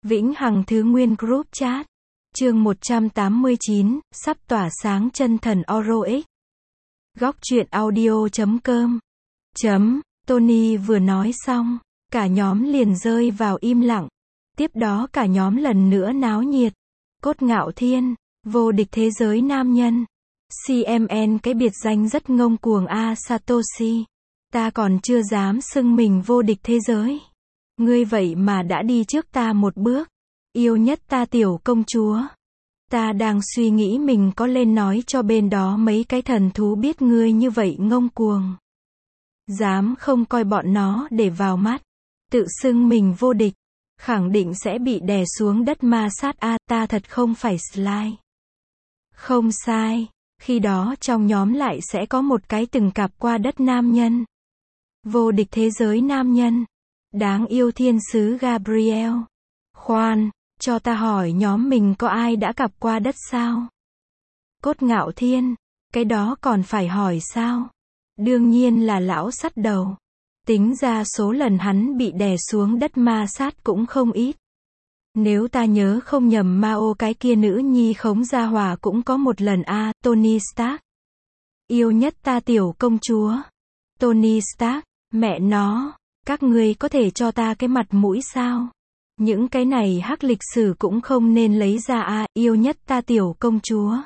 Vĩnh Hằng Thứ Nguyên Group Chat. Chương 189, sắp tỏa sáng chân thần Orox. Góc truyện audio.com. Tony vừa nói xong, cả nhóm liền rơi vào im lặng. Tiếp đó cả nhóm lần nữa náo nhiệt. Cốt Ngạo Thiên, vô địch thế giới nam nhân. CMN, cái biệt danh rất ngông cuồng a Satoshi. Ta còn chưa dám xưng mình vô địch thế giới. Ngươi vậy mà đã đi trước ta một bước. Yêu nhất ta tiểu công chúa. Ta đang suy nghĩ mình có lên nói cho bên đó mấy cái thần thú biết ngươi như vậy ngông cuồng. Dám không coi bọn nó để vào mắt. Tự xưng mình vô địch. Khẳng định sẽ bị đè xuống đất ma sát a. Ta thật không phải slide. Không sai. Khi đó trong nhóm lại sẽ có một cái từng cạp qua đất nam nhân. Vô địch thế giới nam nhân. Đáng yêu thiên sứ Gabriel. Khoan, cho ta hỏi nhóm mình có ai đã cặp qua đất sao? Cốt Ngạo Thiên, cái đó còn phải hỏi sao? Đương nhiên là lão sắt đầu. Tính ra số lần hắn bị đè xuống đất ma sát cũng không ít. Nếu ta nhớ không nhầm Mao cái kia nữ nhi khống gia hỏa cũng có một lần a. Tony Stark. Yêu nhất ta tiểu công chúa. Tony Stark, mẹ nó, các ngươi có thể cho ta cái mặt mũi sao? Những cái này hắc lịch sử cũng không nên lấy ra a. Yêu nhất ta tiểu công chúa.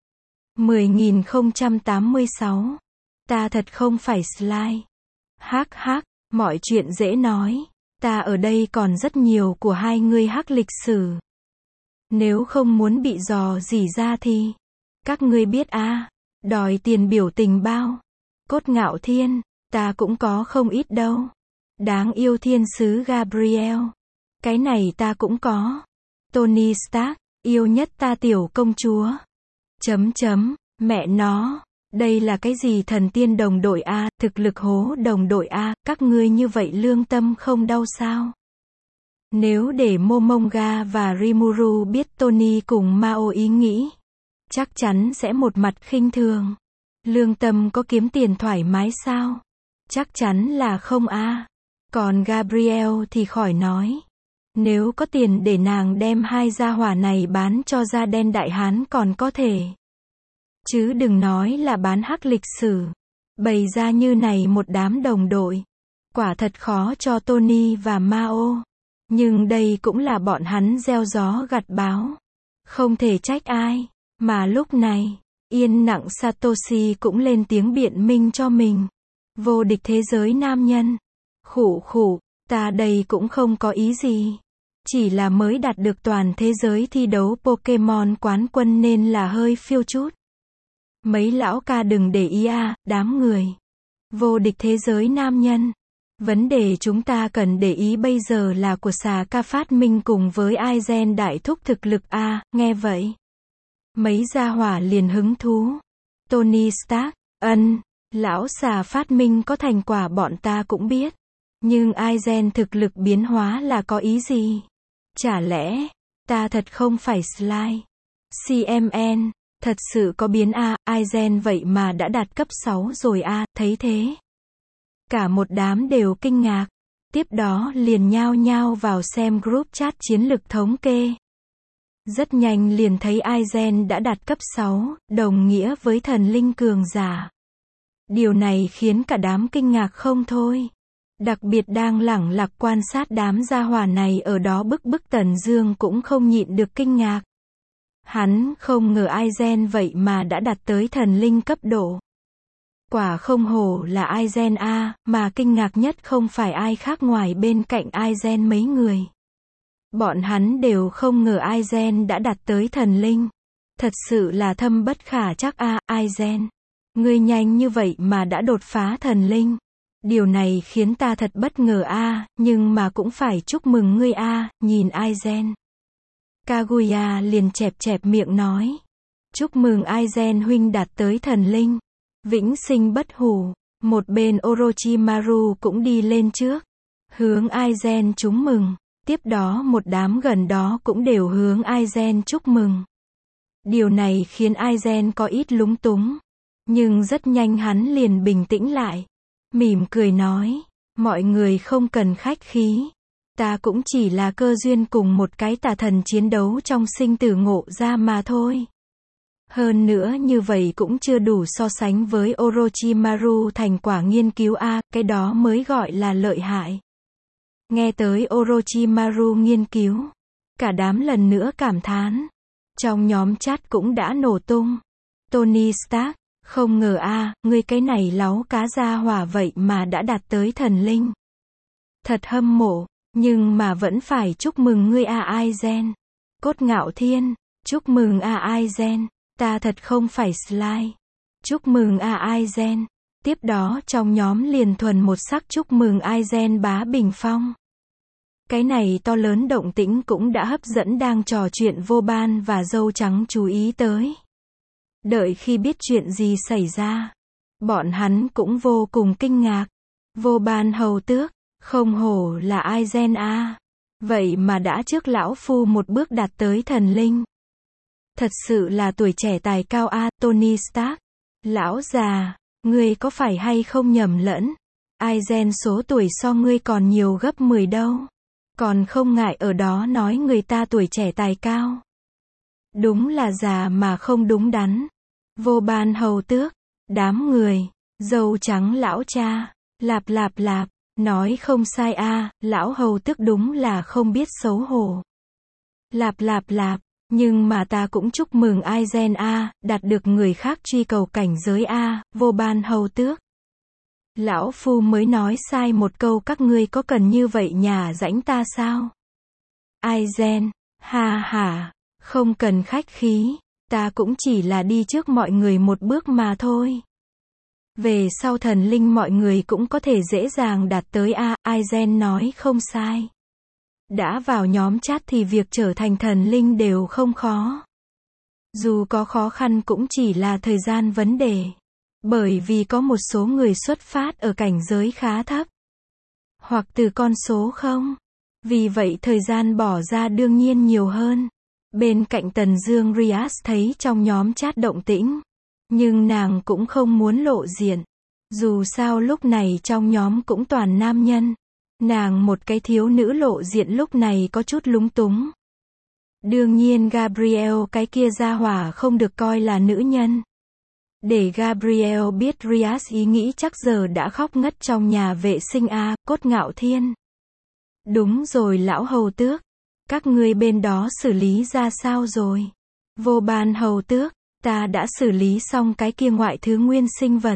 10.086. Ta thật không phải slide. Hắc, mọi chuyện dễ nói. Ta ở đây còn rất nhiều của hai ngươi hắc lịch sử. Nếu không muốn bị dò dỉ ra thì các ngươi biết a. Đòi tiền biểu tình bao. Cốt Ngạo Thiên, ta cũng có không ít đâu. Đáng yêu thiên sứ Gabriel. Cái này ta cũng có. Tony Stark, yêu nhất ta tiểu công chúa. Mẹ nó, đây là cái gì thần tiên đồng đội a, thực lực hố đồng đội a, các ngươi như vậy lương tâm không đau sao? Nếu để Momonga và Rimuru biết Tony cùng Mao ý nghĩ, chắc chắn sẽ một mặt khinh thường. Lương tâm có kiếm tiền thoải mái sao? Chắc chắn là không a. Còn Gabriel thì khỏi nói. Nếu có tiền để nàng đem hai gia hỏa này bán cho da đen đại hán còn có thể. Chứ đừng nói là bán hắc lịch sử. Bày ra như này một đám đồng đội. Quả thật khó cho Tony và Mao. Nhưng đây cũng là bọn hắn gieo gió gặt bão. Không thể trách ai. Mà lúc này, yên lặng Satoshi cũng lên tiếng biện minh cho mình. Vô địch thế giới nam nhân. Khụ, ta đây cũng không có ý gì. Chỉ là mới đạt được toàn thế giới thi đấu Pokemon quán quân nên là hơi phiêu chút. Mấy lão ca đừng để ý a, đám người. Vô địch thế giới nam nhân. Vấn đề chúng ta cần để ý bây giờ là của xà ca phát minh cùng với Aizen đại thúc thực lực a. Nghe vậy, mấy gia hỏa liền hứng thú. Tony Stark, lão xà phát minh có thành quả bọn ta cũng biết. Nhưng Aizen thực lực biến hóa là có ý gì? Chả lẽ, ta thật không phải slide. CMN, thật sự có biến a. Aizen vậy mà đã đạt cấp 6 rồi a. Thấy thế, cả một đám đều kinh ngạc. Tiếp đó liền nhao nhao vào xem group chat chiến lực thống kê. Rất nhanh liền thấy Aizen đã đạt cấp 6, đồng nghĩa với thần linh cường giả. Điều này khiến cả đám kinh ngạc không thôi. Đặc biệt đang lẳng lặng quan sát đám gia hỏa này ở đó bức Tần Dương cũng không nhịn được kinh ngạc. Hắn không ngờ Aizen vậy mà đã đạt tới thần linh cấp độ. Quả không hổ là Aizen a, mà kinh ngạc nhất không phải ai khác ngoài bên cạnh Aizen mấy người. Bọn hắn đều không ngờ Aizen đã đạt tới thần linh. Thật sự là thâm bất khả trắc a. Aizen, ngươi nhanh như vậy mà đã đột phá thần linh. Điều này khiến ta thật bất ngờ a, nhưng mà cũng phải chúc mừng ngươi a. Nhìn Aizen, Kaguya liền chẹp miệng nói. Chúc mừng Aizen huynh đạt tới thần linh. Vĩnh sinh bất hủ. Một bên Orochimaru cũng đi lên trước. Hướng Aizen chúc mừng. Tiếp đó một đám gần đó cũng đều hướng Aizen chúc mừng. Điều này khiến Aizen có ít lúng túng. Nhưng rất nhanh hắn liền bình tĩnh lại. Mỉm cười nói. Mọi người không cần khách khí. Ta cũng chỉ là cơ duyên cùng một cái tà thần chiến đấu trong sinh tử ngộ ra mà thôi. Hơn nữa như vậy cũng chưa đủ so sánh với Orochimaru thành quả nghiên cứu a, cái đó mới gọi là lợi hại. Nghe tới Orochimaru nghiên cứu, cả đám lần nữa cảm thán. Trong nhóm chat cũng đã nổ tung. Tony Stark, không ngờ a, ngươi cái này láu cá gia hỏa vậy mà đã đạt tới thần linh. Thật hâm mộ, nhưng mà vẫn phải chúc mừng ngươi a Aizen. Cốt Ngạo Thiên, chúc mừng a Aizen. Ta thật không phải slide. Chúc mừng a Aizen. Tiếp đó trong nhóm liền thuần một sắc chúc mừng Aizen bá bình phong. Cái này to lớn động tĩnh cũng đã hấp dẫn đang trò chuyện Vô Ban và Dâu Trắng chú ý tới. Đợi khi biết chuyện gì xảy ra, bọn hắn cũng vô cùng kinh ngạc. Vô Ban hầu tước, không hổ là Aizen a, vậy mà đã trước lão phu một bước đạt tới thần linh. Thật sự là tuổi trẻ tài cao a, Tony Stark. Lão già, ngươi có phải hay không nhầm lẫn? Aizen số tuổi so ngươi còn nhiều gấp 10 đâu. Còn không ngại ở đó nói người ta tuổi trẻ tài cao. Đúng là già mà không đúng đắn. Vô Ban hầu tước, đám người, Dâu Trắng lão cha, lạp lạp lạp, nói không sai a, lão hầu tước đúng là không biết xấu hổ. Lạp lạp lạp, nhưng mà ta cũng chúc mừng Aizen a, đạt được người khác truy cầu cảnh giới a, Vô Ban hầu tước. Lão phu mới nói sai một câu, các ngươi có cần như vậy nhả rãnh ta sao? Aizen, ha ha, không cần khách khí, ta cũng chỉ là đi trước mọi người một bước mà thôi. Về sau thần linh mọi người cũng có thể dễ dàng đạt tới a, Aizen nói không sai. Đã vào nhóm chat thì việc trở thành thần linh đều không khó. Dù có khó khăn cũng chỉ là thời gian vấn đề. Bởi vì có một số người xuất phát ở cảnh giới khá thấp. Hoặc từ con số không. Vì vậy thời gian bỏ ra đương nhiên nhiều hơn. Bên cạnh Tần Dương Rias thấy trong nhóm chat động tĩnh. Nhưng nàng cũng không muốn lộ diện. Dù sao lúc này trong nhóm cũng toàn nam nhân. Nàng một cái thiếu nữ lộ diện lúc này có chút lúng túng. Đương nhiên Gabriel cái kia gia hỏa không được coi là nữ nhân. Để Gabriel biết Rias ý nghĩ chắc giờ đã khóc ngất trong nhà vệ sinh a, Cốt Ngạo Thiên. Đúng rồi lão hầu tước. Các ngươi bên đó xử lý ra sao rồi? Vô Ban hầu tước, ta đã xử lý xong cái kia ngoại thứ nguyên sinh vật.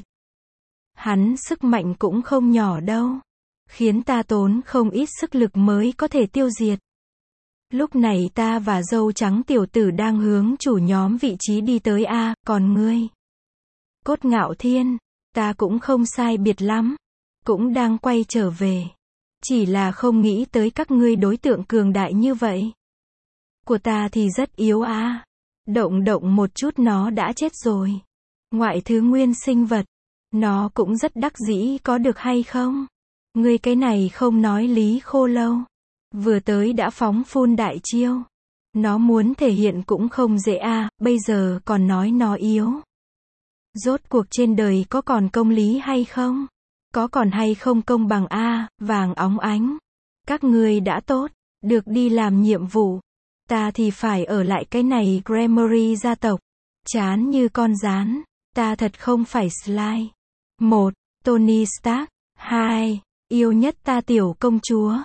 Hắn sức mạnh cũng không nhỏ đâu. Khiến ta tốn không ít sức lực mới có thể tiêu diệt. Lúc này ta và Dâu Trắng tiểu tử đang hướng chủ nhóm vị trí đi tới a, còn ngươi? Cốt Ngạo Thiên, ta cũng không sai biệt lắm. Cũng đang quay trở về. Chỉ là không nghĩ tới các ngươi đối tượng cường đại như vậy. Của ta thì rất yếu a. Động động một chút nó đã chết rồi. Ngoại thứ nguyên sinh vật. Nó cũng rất đắc dĩ có được hay không? Ngươi cái này không nói lý khô lâu. Vừa tới đã phóng phun đại chiêu. Nó muốn thể hiện cũng không dễ a, bây giờ còn nói nó yếu. Rốt cuộc trên đời có còn công lý hay không? Có còn hay không công bằng a, vàng óng ánh. Các ngươi đã tốt, được đi làm nhiệm vụ. Ta thì phải ở lại cái này Gremory gia tộc. Chán như con gián. Ta thật không phải slide. 1. Tony Stark. 2. Yêu nhất ta tiểu công chúa.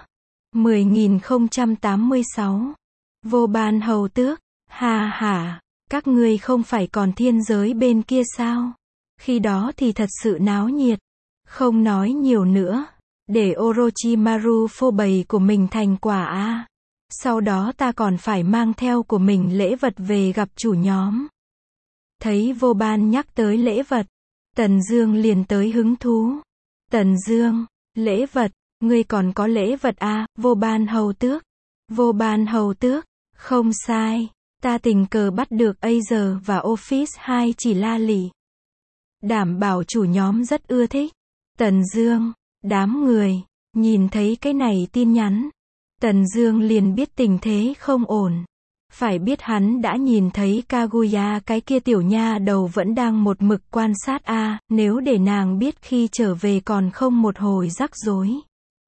10.086. Vô Ban hầu tước. Ha ha. Các ngươi không phải còn thiên giới bên kia sao? Khi đó thì thật sự náo nhiệt. Không nói nhiều nữa. Để Orochimaru phô bày của mình thành quả a. Sau đó ta còn phải mang theo của mình lễ vật về gặp chủ nhóm. Thấy Vô Ban nhắc tới lễ vật. Tần Dương liền tới hứng thú. Tần Dương, lễ vật, ngươi còn có lễ vật a, Vô Ban hầu tước. Vô Ban hầu tước, không sai. Ta tình cờ bắt được Acer và Office 2 chỉ la lị. Đảm bảo chủ nhóm rất ưa thích. Tần Dương, đám người, nhìn thấy cái này tin nhắn. Tần Dương liền biết tình thế không ổn. Phải biết hắn đã nhìn thấy Kaguya cái kia tiểu nha đầu vẫn đang một mực quan sát a, nếu để nàng biết khi trở về còn không một hồi rắc rối.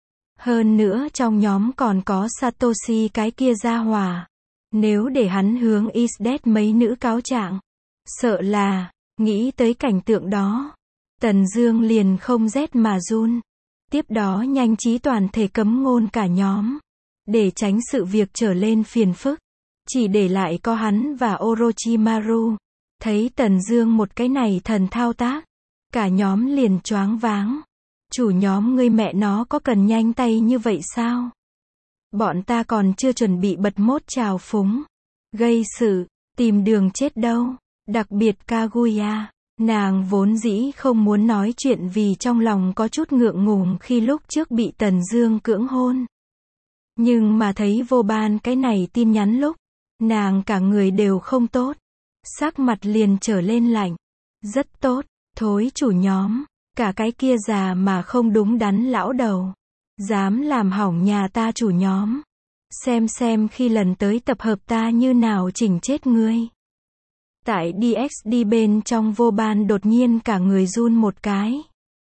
Hơn nữa trong nhóm còn có Satoshi cái kia gia hỏa. Nếu để hắn hướng Isdet mấy nữ cáo trạng, sợ là, nghĩ tới cảnh tượng đó, Tần Dương liền không rét mà run. Tiếp đó nhanh trí toàn thể cấm ngôn cả nhóm, để tránh sự việc trở lên phiền phức. Chỉ để lại có hắn và Orochimaru. Thấy Tần Dương một cái này thần thao tác, cả nhóm liền choáng váng. Chủ nhóm ngươi mẹ nó có cần nhanh tay như vậy sao? Bọn ta còn chưa chuẩn bị bật mốt trào phúng, gây sự, tìm đường chết đâu. Đặc biệt Kaguya, nàng vốn dĩ không muốn nói chuyện vì trong lòng có chút ngượng ngùng khi lúc trước bị Tần Dương cưỡng hôn. Nhưng mà thấy vô ban cái này tin nhắn lúc, nàng cả người đều không tốt. Sắc mặt liền trở lên lạnh. Rất tốt, thối chủ nhóm, cả cái kia già mà không đúng đắn lão đầu. Dám làm hỏng nhà ta chủ nhóm. Xem khi lần tới tập hợp ta như nào chỉnh chết ngươi. Tại DXD bên trong vô ban đột nhiên cả người run một cái.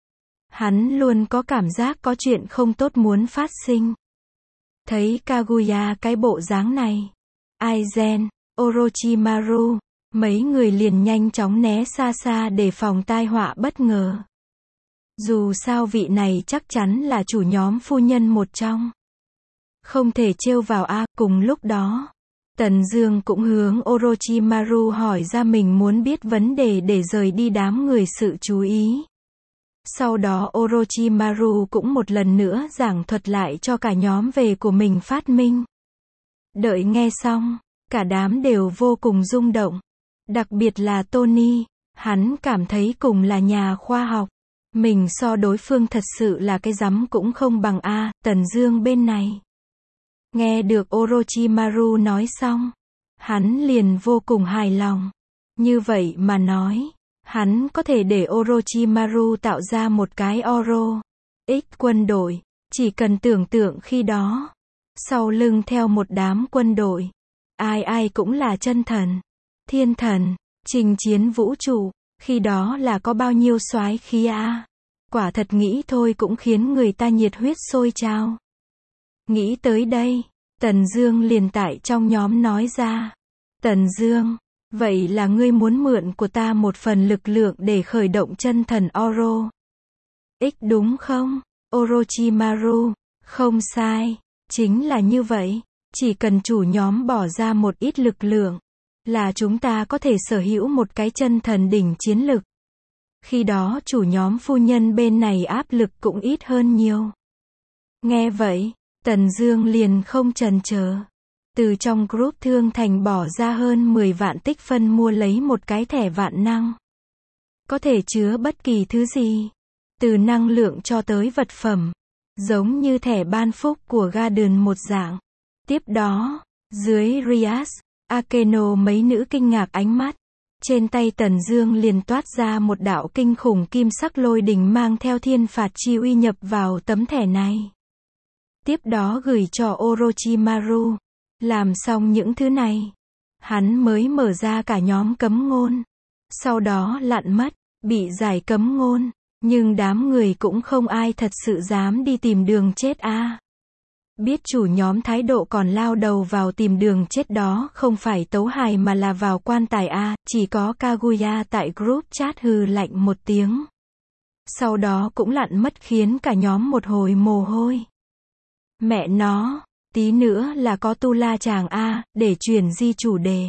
Hắn luôn có cảm giác có chuyện không tốt muốn phát sinh. Thấy Kaguya cái bộ dáng này, Aizen, Orochimaru, mấy người liền nhanh chóng né xa xa để phòng tai họa bất ngờ. Dù sao vị này chắc chắn là chủ nhóm phu nhân một trong. Không thể trêu vào a. Cùng lúc đó, Tần Dương cũng hướng Orochimaru hỏi ra mình muốn biết vấn đề để rời đi đám người sự chú ý. Sau đó Orochimaru cũng một lần nữa giảng thuật lại cho cả nhóm về của mình phát minh. Đợi nghe xong, cả đám đều vô cùng rung động. Đặc biệt là Tony, hắn cảm thấy cùng là nhà khoa học. Mình so đối phương thật sự là cái rắm cũng không bằng a. Tần Dương bên này. Nghe được Orochimaru nói xong, hắn liền vô cùng hài lòng. Như vậy mà nói, hắn có thể để Orochimaru tạo ra một cái Oro X quân đội, chỉ cần tưởng tượng khi đó, sau lưng theo một đám quân đội, ai cũng là chân thần, thiên thần, trình chiến vũ trụ, khi đó là có bao nhiêu soái khí a. Quả thật nghĩ thôi cũng khiến người ta nhiệt huyết sôi trào. Nghĩ tới đây, Tần Dương liền tại trong nhóm nói ra. Tần Dương, vậy là ngươi muốn mượn của ta một phần lực lượng để khởi động chân thần Oro X đúng không? Orochimaru, không sai, chính là như vậy. Chỉ cần chủ nhóm bỏ ra một ít lực lượng, là chúng ta có thể sở hữu một cái chân thần đỉnh chiến lực. Khi đó chủ nhóm phu nhân bên này áp lực cũng ít hơn nhiều. Nghe vậy, Tần Dương liền không chần chờ. Từ trong group thương thành bỏ ra hơn 10 vạn tích phân mua lấy một cái thẻ vạn năng. Có thể chứa bất kỳ thứ gì. Từ năng lượng cho tới vật phẩm. Giống như thẻ ban phúc của Garden một dạng. Tiếp đó, dưới Rias, Akeno mấy nữ kinh ngạc ánh mắt. Trên tay Tần Dương liền toát ra một đạo kinh khủng kim sắc lôi đình mang theo thiên phạt chi uy nhập vào tấm thẻ này. Tiếp đó gửi cho Orochimaru. Làm xong những thứ này, hắn mới mở ra cả nhóm cấm ngôn. Sau đó lặn mất, bị giải cấm ngôn. Nhưng đám người cũng không ai thật sự dám đi tìm đường chết a. Biết chủ nhóm thái độ còn lao đầu vào tìm đường chết đó không phải tấu hài mà là vào quan tài a. Chỉ có Kaguya tại group chat hừ lạnh một tiếng. Sau đó cũng lặn mất khiến cả nhóm một hồi mồ hôi. Mẹ nó, tí nữa là có tu la chàng a, để chuyển di chủ đề.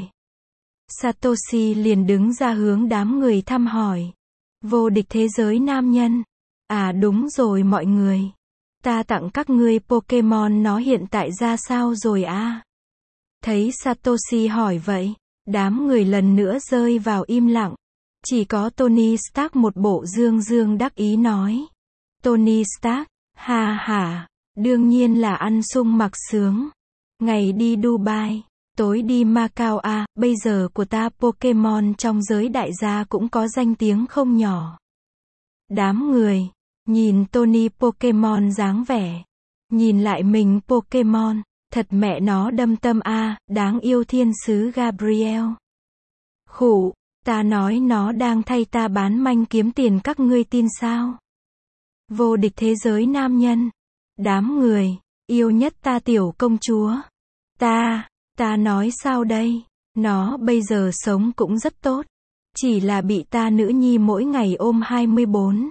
Satoshi liền đứng ra hướng đám người thăm hỏi. Vô địch thế giới nam nhân. À đúng rồi mọi người. Ta tặng các ngươi Pokemon nó hiện tại ra sao rồi a? Thấy Satoshi hỏi vậy, đám người lần nữa rơi vào im lặng. Chỉ có Tony Stark một bộ dương dương đắc ý nói. Tony Stark, ha ha, đương nhiên là ăn sung mặc sướng. Ngày đi Dubai, tối đi Macau a, bây giờ của ta Pokemon trong giới đại gia cũng có danh tiếng không nhỏ. Đám người, nhìn Tony Pokemon dáng vẻ, nhìn lại mình Pokemon, thật mẹ nó đâm tâm a, đáng yêu thiên sứ Gabriel. Khụ, ta nói nó đang thay ta bán manh kiếm tiền các ngươi tin sao? Vô địch thế giới nam nhân. Đám người, yêu nhất ta tiểu công chúa. Ta nói sao đây? Nó bây giờ sống cũng rất tốt. Chỉ là bị ta nữ nhi mỗi ngày ôm 24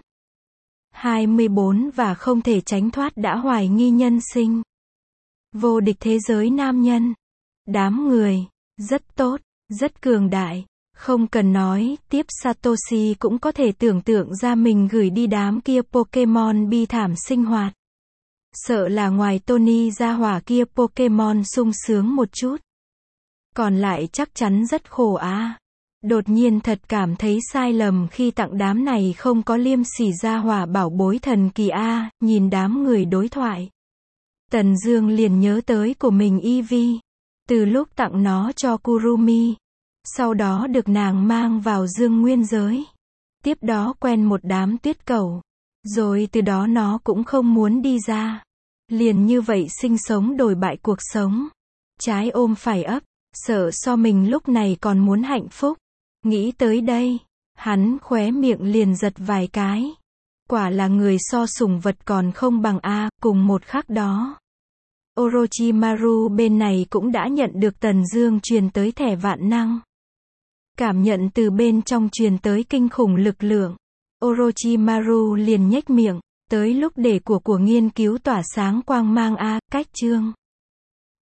và không thể tránh thoát đã hoài nghi nhân sinh. Vô địch thế giới nam nhân. Đám người, rất tốt, rất cường đại. Không cần nói, tiếp Satoshi cũng có thể tưởng tượng ra mình gửi đi đám kia Pokemon bi thảm sinh hoạt. Sợ là ngoài Tony ra hỏa kia Pokemon sung sướng một chút. Còn lại chắc chắn rất khổ á. Đột nhiên thật cảm thấy sai lầm khi tặng đám này không có liêm sỉ ra hỏa bảo bối thần kỳ a. Nhìn đám người đối thoại, Tần Dương liền nhớ tới của mình Eevee. Từ lúc tặng nó cho Kurumi, sau đó được nàng mang vào Dương Nguyên giới, tiếp đó quen một đám tuyết cẩu, rồi từ đó nó cũng không muốn đi ra. Liền như vậy sinh sống đổi bại cuộc sống. Trái ôm phải ấp, sợ so mình lúc này còn muốn hạnh phúc. Nghĩ tới đây, hắn khóe miệng liền giật vài cái. Quả là người so sủng vật còn không bằng a. Cùng một khắc đó, Orochimaru bên này cũng đã nhận được Tần Dương truyền tới thẻ vạn năng. Cảm nhận từ bên trong truyền tới kinh khủng lực lượng, Orochimaru liền nhếch miệng, tới lúc để của nghiên cứu tỏa sáng quang mang a. Cách chương